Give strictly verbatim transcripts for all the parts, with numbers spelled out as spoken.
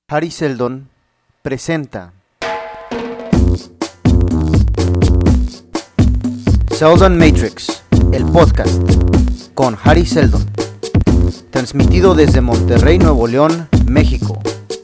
Hari Seldon presenta Seldon Matrix, el podcast, con Hari Seldon, transmitido desde Monterrey, Nuevo León, México.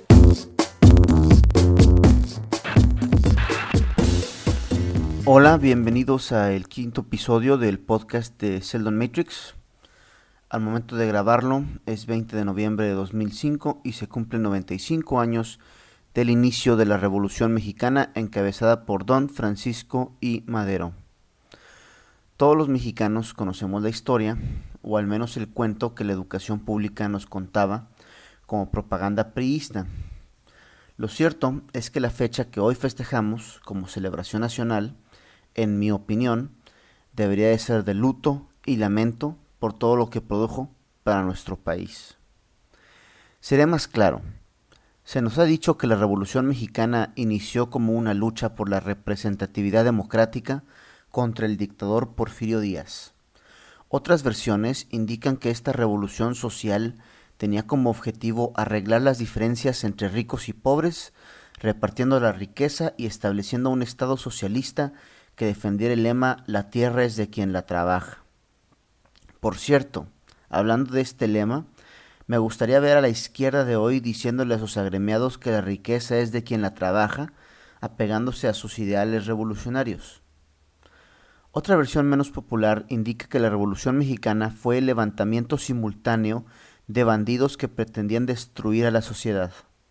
Hola, bienvenidos al quinto episodio del podcast de Seldon Matrix. Al momento de grabarlo es veinte de noviembre de dos mil cinco y se cumplen noventa y cinco años del inicio de la Revolución Mexicana encabezada por Don Francisco I. Madero. Todos los mexicanos conocemos la historia, o al menos el cuento que la educación pública nos contaba como propaganda priista. Lo cierto es que la fecha que hoy festejamos como celebración nacional, en mi opinión, debería de ser de luto y lamento por todo lo que produjo para nuestro país. Seré más claro. Se nos ha dicho que la Revolución Mexicana inició como una lucha por la representatividad democrática contra el dictador Porfirio Díaz. Otras versiones indican que esta revolución social tenía como objetivo arreglar las diferencias entre ricos y pobres, repartiendo la riqueza y estableciendo un Estado socialista que defendiera el lema «La tierra es de quien la trabaja». Por cierto, hablando de este lema, me gustaría ver a la izquierda de hoy diciéndole a sus agremiados que la riqueza es de quien la trabaja, apegándose a sus ideales revolucionarios. Otra versión menos popular indica que la Revolución Mexicana fue el levantamiento simultáneo de bandidos que pretendían destruir a la sociedad.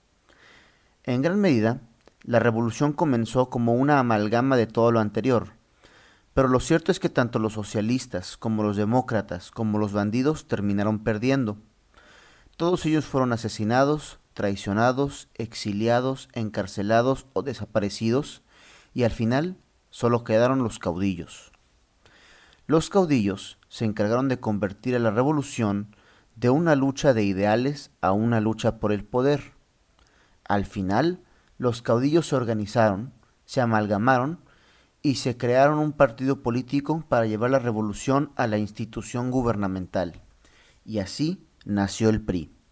En gran medida, la revolución comenzó como una amalgama de todo lo anterior. Pero lo cierto es que tanto los socialistas como los demócratas como los bandidos terminaron perdiendo. Todos ellos fueron asesinados, traicionados, exiliados, encarcelados o desaparecidos, y al final solo quedaron los caudillos. Los caudillos se encargaron de convertir a la revolución de una lucha de ideales a una lucha por el poder. Al final, los caudillos se organizaron, se amalgamaron y se crearon un partido político para llevar la revolución a la institución gubernamental. Y así nació el P R I.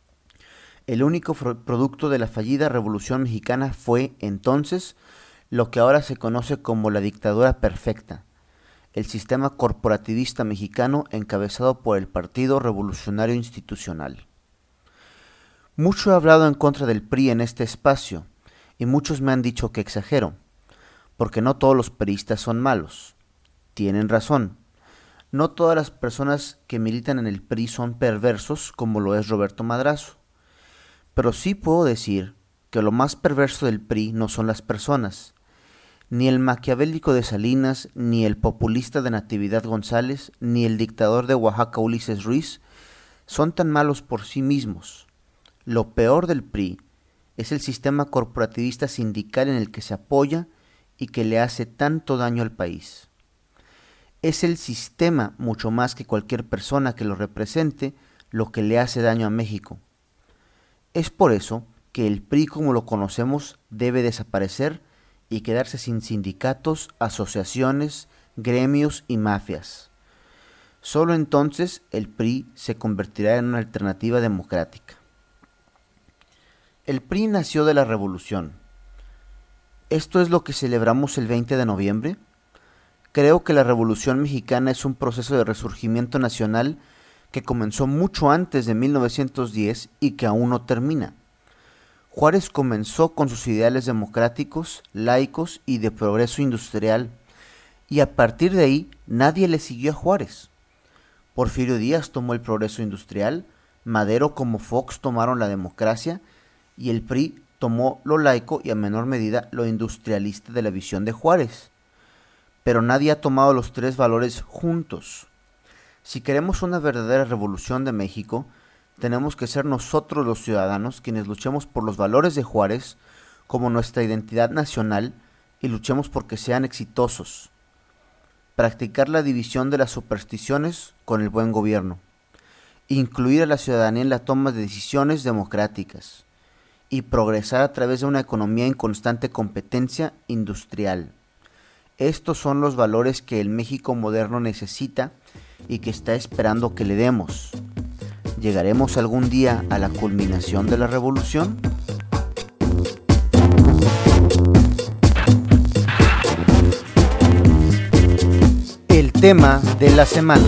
El único producto de la fallida Revolución Mexicana fue, entonces, lo que ahora se conoce como la dictadura perfecta, el sistema corporativista mexicano encabezado por el Partido Revolucionario Institucional. Mucho he hablado en contra del P R I en este espacio, y muchos me han dicho que exagero, porque no todos los peristas son malos. Tienen razón. No todas las personas que militan en el P R I son perversos, como lo es Roberto Madrazo. Pero sí puedo decir que lo más perverso del P R I no son las personas. Ni el maquiavélico de Salinas, ni el populista de Natividad González, ni el dictador de Oaxaca Ulises Ruiz son tan malos por sí mismos. Lo peor del P R I es el sistema corporativista sindical en el que se apoya y que le hace tanto daño al país. Es el sistema, mucho más que cualquier persona que lo represente, lo que le hace daño a México. Es por eso que el P R I como lo conocemos debe desaparecer y quedarse sin sindicatos, asociaciones, gremios y mafias. Solo entonces el P R I se convertirá en una alternativa democrática. El P R I nació de la revolución. ¿Esto es lo que celebramos el veinte de noviembre? Creo que la Revolución Mexicana es un proceso de resurgimiento nacional que comenzó mucho antes de mil novecientos diez y que aún no termina. Juárez comenzó con sus ideales democráticos, laicos y de progreso industrial, y a partir de ahí nadie le siguió a Juárez. Porfirio Díaz tomó el progreso industrial, Madero como Fox tomaron la democracia, y el P R I tomó lo laico y a menor medida lo industrialista de la visión de Juárez. Pero nadie ha tomado los tres valores juntos. Si queremos una verdadera revolución de México, tenemos que ser nosotros los ciudadanos quienes luchemos por los valores de Juárez como nuestra identidad nacional y luchemos por que sean exitosos. Practicar la división de las supersticiones con el buen gobierno. Incluir a la ciudadanía en la toma de decisiones democráticas. Y progresar a través de una economía en constante competencia industrial. Estos son los valores que el México moderno necesita y que está esperando que le demos. ¿Llegaremos algún día a la culminación de la revolución? tema de la semana.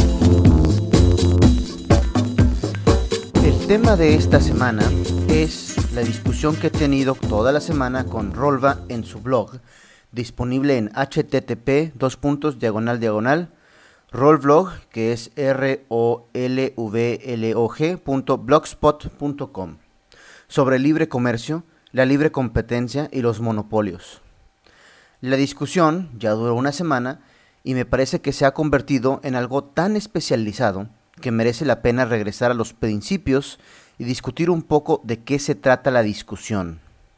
El tema de esta semana es la discusión que he tenido toda la semana con Rolva en su blog, disponible en http dos puntos diagonal diagonal rolvlog, que es r o l v l o g punto blogspot punto com, sobre el libre comercio, la libre competencia y los monopolios. La discusión ya duró una semana y me parece que se ha convertido en algo tan especializado que merece la pena regresar a los principios y discutir un poco de qué se trata la discusión.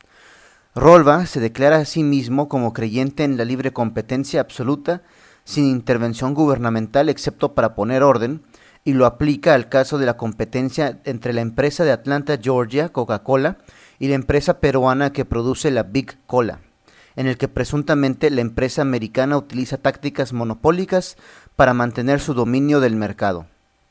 Rolva se declara a sí mismo como creyente en la libre competencia absoluta sin intervención gubernamental excepto para poner orden, y lo aplica al caso de la competencia entre la empresa de Atlanta, Georgia, Coca-Cola, y la empresa peruana que produce la Big Cola, en el que presuntamente la empresa americana utiliza tácticas monopólicas para mantener su dominio del mercado.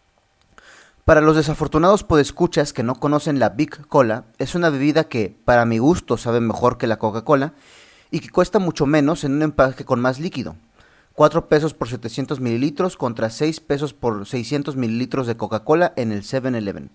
Para los desafortunados podescuchas que no conocen la Big Cola, es una bebida que, para mi gusto, sabe mejor que la Coca-Cola y que cuesta mucho menos en un empaque con más líquido. cuatro pesos por setecientos mililitros contra seis pesos por seiscientos mililitros de Coca-Cola en el seven eleven.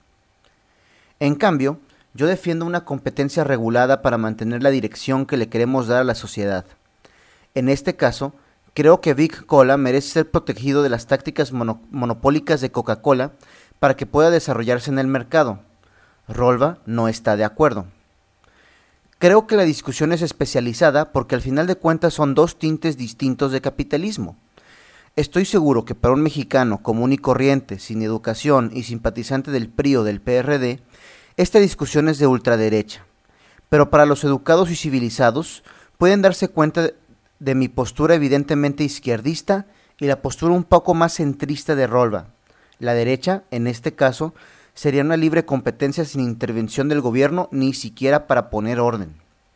En cambio, yo defiendo una competencia regulada para mantener la dirección que le queremos dar a la sociedad. En este caso, creo que Big Cola merece ser protegido de las tácticas mono- monopólicas de Coca-Cola para que pueda desarrollarse en el mercado. Rolva no está de acuerdo. Creo que la discusión es especializada porque al final de cuentas son dos tintes distintos de capitalismo. Estoy seguro que para un mexicano común y corriente, sin educación y simpatizante del P R I o del P R D, esta discusión es de ultraderecha, pero para los educados y civilizados pueden darse cuenta de, de mi postura evidentemente izquierdista y la postura un poco más centrista de Rolva. La derecha, en este caso, sería una libre competencia sin intervención del gobierno ni siquiera para poner orden.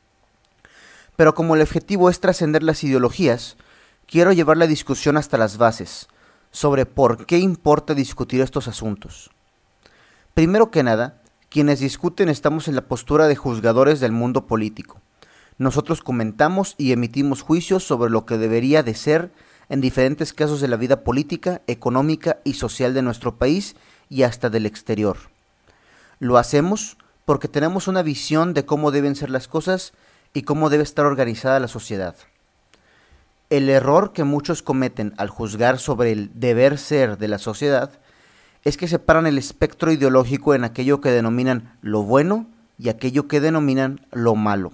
Pero como el objetivo es trascender las ideologías, quiero llevar la discusión hasta las bases, sobre por qué importa discutir estos asuntos. Primero que nada, quienes discuten estamos en la postura de juzgadores del mundo político. Nosotros comentamos y emitimos juicios sobre lo que debería de ser en diferentes casos de la vida política, económica y social de nuestro país y hasta del exterior. Lo hacemos porque tenemos una visión de cómo deben ser las cosas y cómo debe estar organizada la sociedad. El error que muchos cometen al juzgar sobre el deber ser de la sociedad es que separan el espectro ideológico en aquello que denominan lo bueno y aquello que denominan lo malo.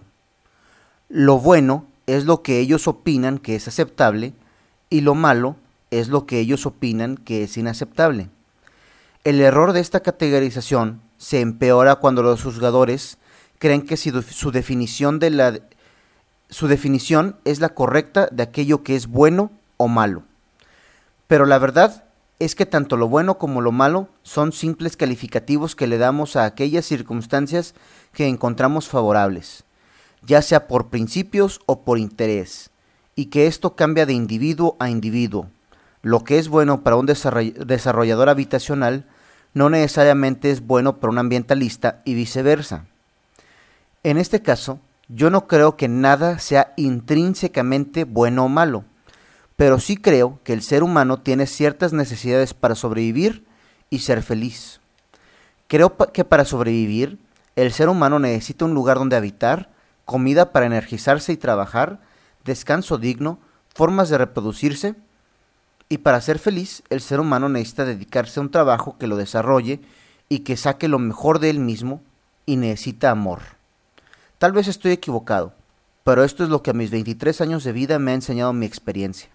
Lo bueno es lo que ellos opinan que es aceptable y lo malo es lo que ellos opinan que es inaceptable. El error de esta categorización se empeora cuando los juzgadores creen que si su definición, de la, su definición es la correcta de aquello que es bueno o malo. Pero la verdad es que tanto lo bueno como lo malo son simples calificativos que le damos a aquellas circunstancias que encontramos favorables, ya sea por principios o por interés, y que esto cambia de individuo a individuo. Lo que es bueno para un desarrollador habitacional no necesariamente es bueno para un ambientalista y viceversa. En este caso, yo no creo que nada sea intrínsecamente bueno o malo, pero sí creo que el ser humano tiene ciertas necesidades para sobrevivir y ser feliz. Creo que para sobrevivir, el ser humano necesita un lugar donde habitar, comida para energizarse y trabajar, descanso digno, formas de reproducirse, y para ser feliz, el ser humano necesita dedicarse a un trabajo que lo desarrolle y que saque lo mejor de él mismo, y necesita amor. Tal vez estoy equivocado, pero esto es lo que a mis veintitrés años de vida me ha enseñado mi experiencia.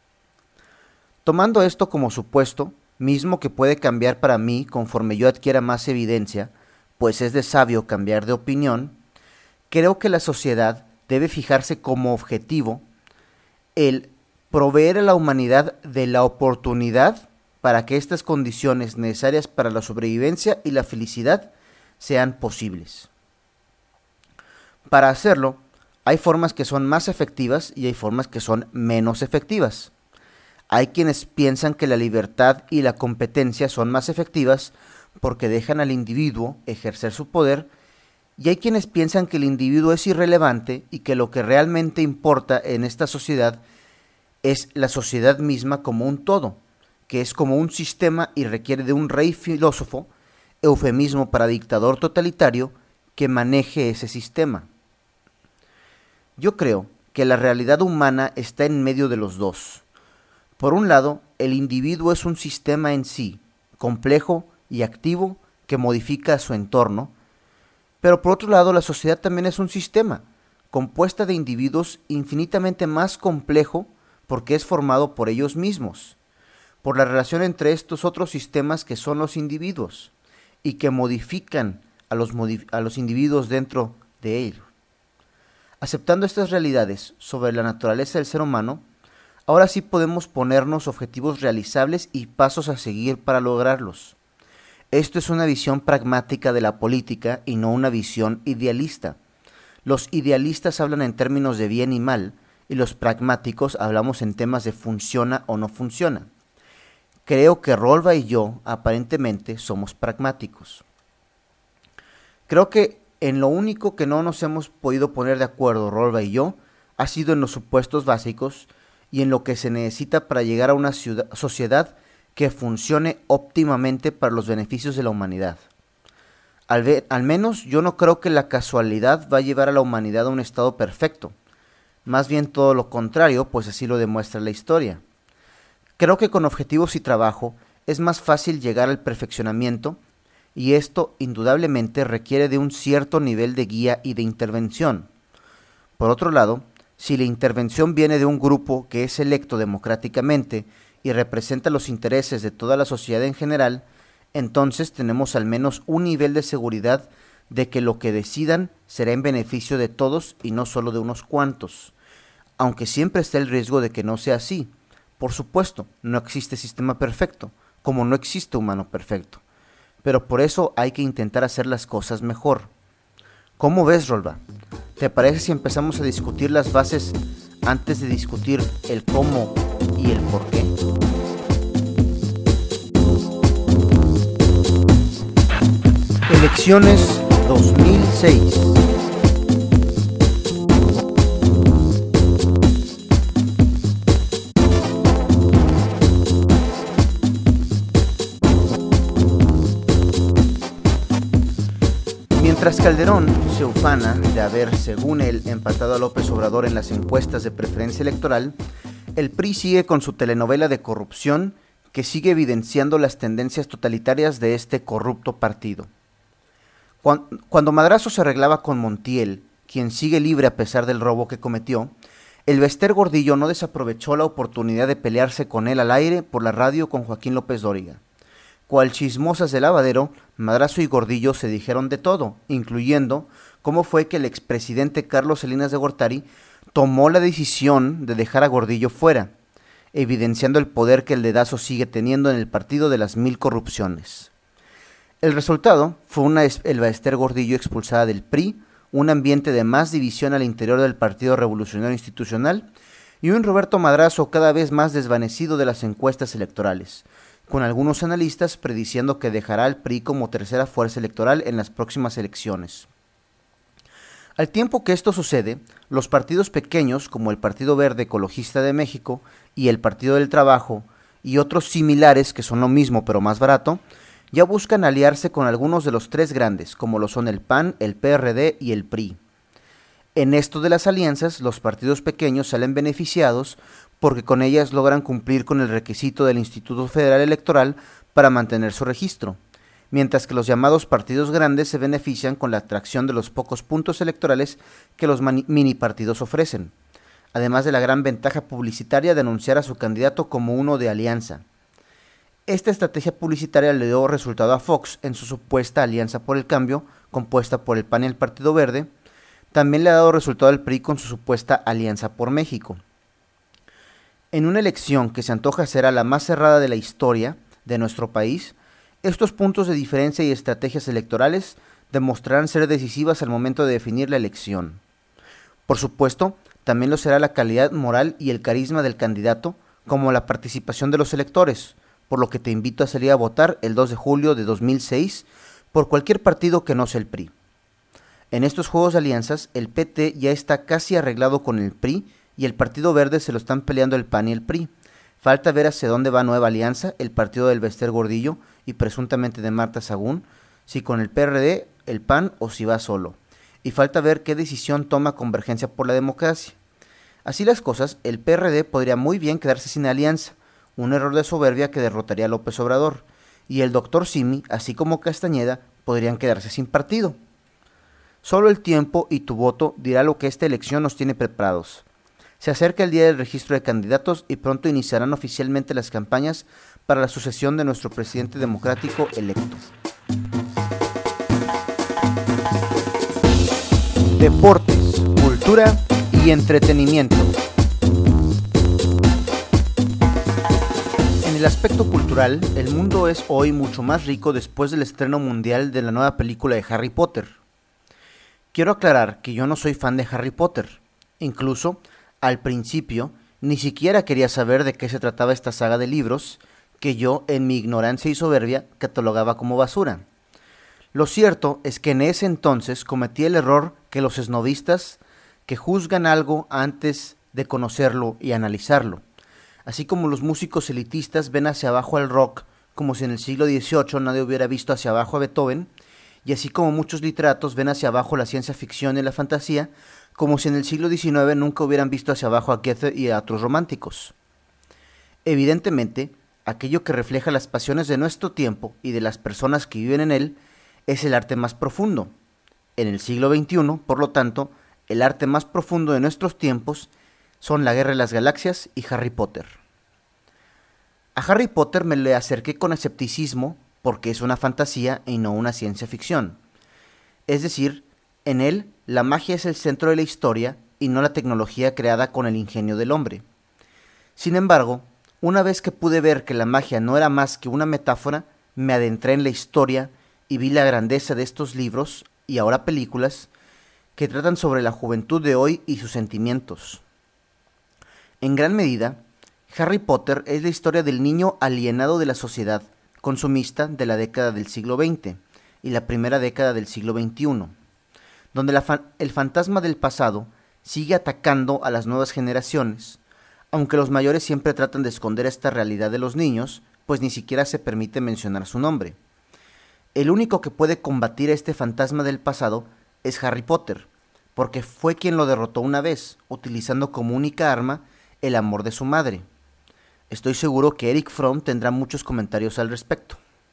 Tomando esto como supuesto, mismo que puede cambiar para mí conforme yo adquiera más evidencia, pues es de sabio cambiar de opinión, creo que la sociedad debe fijarse como objetivo el proveer a la humanidad de la oportunidad para que estas condiciones necesarias para la sobrevivencia y la felicidad sean posibles. Para hacerlo, hay formas que son más efectivas y hay formas que son menos efectivas. Hay quienes piensan que la libertad y la competencia son más efectivas porque dejan al individuo ejercer su poder, y hay quienes piensan que el individuo es irrelevante y que lo que realmente importa en esta sociedad es la sociedad misma como un todo, que es como un sistema y requiere de un rey filósofo, eufemismo para dictador totalitario, que maneje ese sistema. Yo creo que la realidad humana está en medio de los dos. Por un lado, el individuo es un sistema en sí, complejo y activo, que modifica a su entorno, pero por otro lado, la sociedad también es un sistema, compuesta de individuos infinitamente más complejo porque es formado por ellos mismos, por la relación entre estos otros sistemas que son los individuos y que modifican a los, modif- a los individuos dentro de ellos. Aceptando estas realidades sobre la naturaleza del ser humano, ahora sí podemos ponernos objetivos realizables y pasos a seguir para lograrlos. Esto es una visión pragmática de la política y no una visión idealista. Los idealistas hablan en términos de bien y mal, y los pragmáticos hablamos en temas de funciona o no funciona. Creo que Rolva y yo, aparentemente, somos pragmáticos. Creo que en lo único que no nos hemos podido poner de acuerdo, Rolva y yo, ha sido en los supuestos básicos y en lo que se necesita para llegar a una ciudad, sociedad que funcione óptimamente para los beneficios de la humanidad. Al, ver, al menos yo no creo que la casualidad va a llevar a la humanidad a un estado perfecto. Más bien todo lo contrario, pues así lo demuestra la historia. Creo que con objetivos y trabajo es más fácil llegar al perfeccionamiento, y esto indudablemente requiere de un cierto nivel de guía y de intervención. Por otro lado, si la intervención viene de un grupo que es electo democráticamente y representa los intereses de toda la sociedad en general, entonces tenemos al menos un nivel de seguridad de que lo que decidan será en beneficio de todos y no solo de unos cuantos, aunque siempre está el riesgo de que no sea así. Por supuesto, no existe sistema perfecto, como no existe humano perfecto, pero por eso hay que intentar hacer las cosas mejor. ¿Cómo ves, Rolva? ¿Te parece si empezamos a discutir las bases antes de discutir el cómo y el por qué? Elecciones dos mil seis. Mientras Calderón se ufana de haber, según él, empatado a López Obrador en las encuestas de preferencia electoral, el P R I sigue con su telenovela de corrupción que sigue evidenciando las tendencias totalitarias de este corrupto partido. Cuando Madrazo se arreglaba con Montiel, quien sigue libre a pesar del robo que cometió, el Bester Gordillo no desaprovechó la oportunidad de pelearse con él al aire por la radio con Joaquín López Dóriga. Cual chismosas de lavadero, Madrazo y Gordillo se dijeron de todo, incluyendo cómo fue que el expresidente Carlos Salinas de Gortari tomó la decisión de dejar a Gordillo fuera, evidenciando el poder que el dedazo sigue teniendo en el partido de las mil corrupciones. El resultado fue una Elba Ester Gordillo expulsada del P R I, un ambiente de más división al interior del Partido Revolucionario Institucional y un Roberto Madrazo cada vez más desvanecido de las encuestas electorales, con algunos analistas prediciendo que dejará al P R I como tercera fuerza electoral en las próximas elecciones. Al tiempo que esto sucede, los partidos pequeños como el Partido Verde Ecologista de México y el Partido del Trabajo y otros similares que son lo mismo pero más barato, ya buscan aliarse con algunos de los tres grandes, como lo son el P A N, el P R D y el P R I. En esto de las alianzas, los partidos pequeños salen beneficiados porque con ellas logran cumplir con el requisito del Instituto Federal Electoral para mantener su registro, mientras que los llamados partidos grandes se benefician con la atracción de los pocos puntos electorales que los mini partidos ofrecen, además de la gran ventaja publicitaria de anunciar a su candidato como uno de alianza. Esta estrategia publicitaria le dio resultado a Fox en su supuesta Alianza por el Cambio, compuesta por el P A N y el Partido Verde. También le ha dado resultado al P R I con su supuesta Alianza por México. En una elección que se antoja será la más cerrada de la historia de nuestro país, estos puntos de diferencia y estrategias electorales demostrarán ser decisivas al momento de definir la elección. Por supuesto, también lo será la calidad moral y el carisma del candidato, como la participación de los electores, por lo que te invito a salir a votar el dos de julio de dos mil seis por cualquier partido que no sea el P R I. En estos juegos de alianzas, el P T ya está casi arreglado con el P R I y el Partido Verde se lo están peleando el P A N y el P R I. Falta ver hacia dónde va Nueva Alianza, el partido del Bester Gordillo y presuntamente de Marta Sagún, si con el P R D, el P A N o si va solo. Y falta ver qué decisión toma Convergencia por la Democracia. Así las cosas, el P R D podría muy bien quedarse sin alianza, un error de soberbia que derrotaría a López Obrador, y el doctor Simi, así como Castañeda, podrían quedarse sin partido. Solo el tiempo y tu voto dirá lo que esta elección nos tiene preparados. Se acerca el día del registro de candidatos y pronto iniciarán oficialmente las campañas para la sucesión de nuestro presidente democrático electo. Deportes, cultura y entretenimiento. En el aspecto cultural, el mundo es hoy mucho más rico después del estreno mundial de la nueva película de Harry Potter. Quiero aclarar que yo no soy fan de Harry Potter. Incluso, al principio, ni siquiera quería saber de qué se trataba esta saga de libros que yo, en mi ignorancia y soberbia, catalogaba como basura. Lo cierto es que en ese entonces cometí el error que los esnovistas que juzgan algo antes de conocerlo y analizarlo, así como los músicos elitistas ven hacia abajo al rock como si en el siglo dieciocho nadie hubiera visto hacia abajo a Beethoven, y así como muchos literatos ven hacia abajo la ciencia ficción y la fantasía, como si en el siglo diecinueve nunca hubieran visto hacia abajo a Goethe y a otros románticos. Evidentemente, aquello que refleja las pasiones de nuestro tiempo y de las personas que viven en él es el arte más profundo. En el siglo veintiuno, por lo tanto, el arte más profundo de nuestros tiempos son La Guerra de las Galaxias y Harry Potter. A Harry Potter me le acerqué con escepticismo porque es una fantasía y no una ciencia ficción. Es decir, en él la magia es el centro de la historia y no la tecnología creada con el ingenio del hombre. Sin embargo, una vez que pude ver que la magia no era más que una metáfora, me adentré en la historia y vi la grandeza de estos libros y ahora películas que tratan sobre la juventud de hoy y sus sentimientos. En gran medida, Harry Potter es la historia del niño alienado de la sociedad consumista de la década del siglo veinte y la primera década del siglo veintiuno, donde la fa- el fantasma del pasado sigue atacando a las nuevas generaciones, aunque los mayores siempre tratan de esconder esta realidad de los niños, pues ni siquiera se permite mencionar su nombre. El único que puede combatir a este fantasma del pasado es Harry Potter, porque fue quien lo derrotó una vez, utilizando como única arma el amor de su madre. Estoy seguro que Eric Fromm tendrá muchos comentarios al respecto.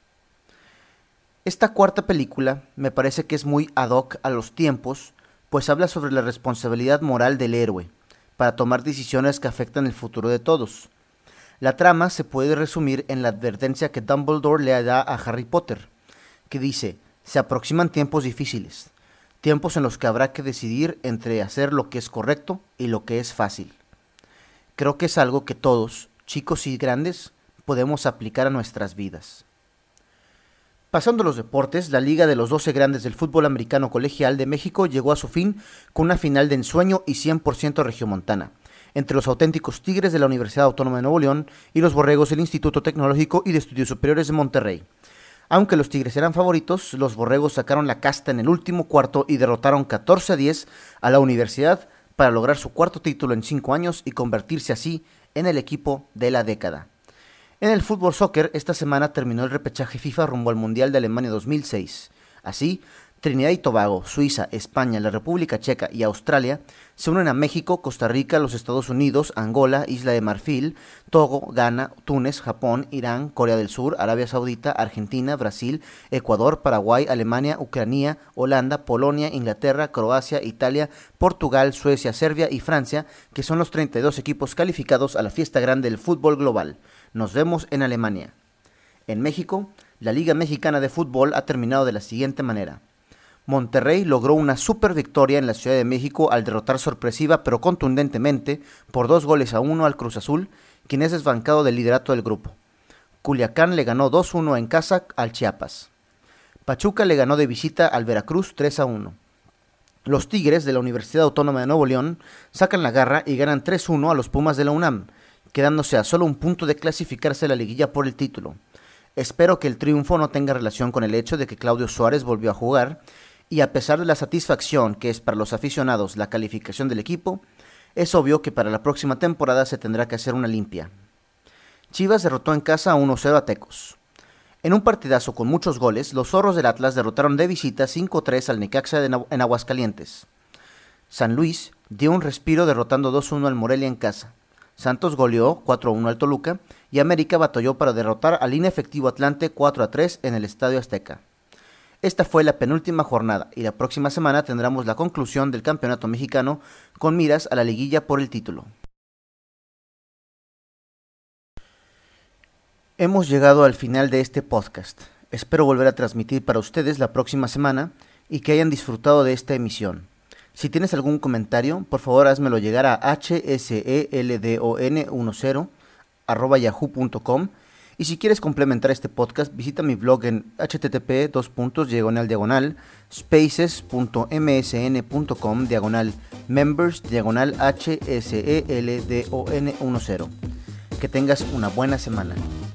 Esta cuarta película me parece que es muy ad hoc a los tiempos, pues habla sobre la responsabilidad moral del héroe, para tomar decisiones que afectan el futuro de todos. La trama se puede resumir en la advertencia que Dumbledore le da a Harry Potter, que dice: se aproximan tiempos difíciles, tiempos en los que habrá que decidir entre hacer lo que es correcto y lo que es fácil. Creo que es algo que todos, chicos y grandes, podemos aplicar a nuestras vidas. Pasando a los deportes, la Liga de los doce grandes del fútbol americano colegial de México llegó a su fin con una final de ensueño y cien por ciento regiomontana, entre los auténticos Tigres de la Universidad Autónoma de Nuevo León y los Borregos del Instituto Tecnológico y de Estudios Superiores de Monterrey. Aunque los Tigres eran favoritos, los Borregos sacaron la casta en el último cuarto y derrotaron catorce a diez a la Universidad para lograr su cuarto título en cinco años y convertirse así en el equipo de la década. En el fútbol soccer, esta semana terminó el repechaje FIFA rumbo al Mundial de Alemania dos mil seis. Así, Trinidad y Tobago, Suiza, España, la República Checa y Australia se unen a México, Costa Rica, los Estados Unidos, Angola, Isla de Marfil, Togo, Ghana, Túnez, Japón, Irán, Corea del Sur, Arabia Saudita, Argentina, Brasil, Ecuador, Paraguay, Alemania, Ucrania, Holanda, Polonia, Inglaterra, Croacia, Italia, Portugal, Suecia, Serbia y Francia, que son los treinta y dos equipos calificados a la fiesta grande del fútbol global. Nos vemos en Alemania. En México, la Liga Mexicana de Fútbol ha terminado de la siguiente manera. Monterrey logró una super victoria en la Ciudad de México al derrotar sorpresiva pero contundentemente por dos goles a uno al Cruz Azul, quien es desbancado del liderato del grupo. Culiacán le ganó dos uno en casa al Chiapas. Pachuca le ganó de visita al Veracruz tres a uno. Los Tigres de la Universidad Autónoma de Nuevo León sacan la garra y ganan tres uno a los Pumas de la UNAM, quedándose a solo un punto de clasificarse a la liguilla por el título. Espero que el triunfo no tenga relación con el hecho de que Claudio Suárez volvió a jugar, y a pesar de la satisfacción que es para los aficionados la calificación del equipo, es obvio que para la próxima temporada se tendrá que hacer una limpia. Chivas derrotó en casa uno cero a Tecos. En un partidazo con muchos goles, los zorros del Atlas derrotaron de visita cinco tres al Necaxa en Aguascalientes. San Luis dio un respiro derrotando dos uno al Morelia en casa. Santos goleó cuatro uno al Toluca y América batalló para derrotar al inefectivo Atlante cuatro a tres en el Estadio Azteca. Esta fue la penúltima jornada y la próxima semana tendremos la conclusión del campeonato mexicano con miras a la liguilla por el título. Hemos llegado al final de este podcast. Espero volver a transmitir para ustedes la próxima semana y que hayan disfrutado de esta emisión. Si tienes algún comentario, por favor házmelo llegar a hseldon10 arroba yahoo punto com y si quieres complementar este podcast, visita mi blog en http dos puntos diagonal diagonal spaces punto msn punto com diagonal members diagonal hseldon10. Que tengas una buena semana.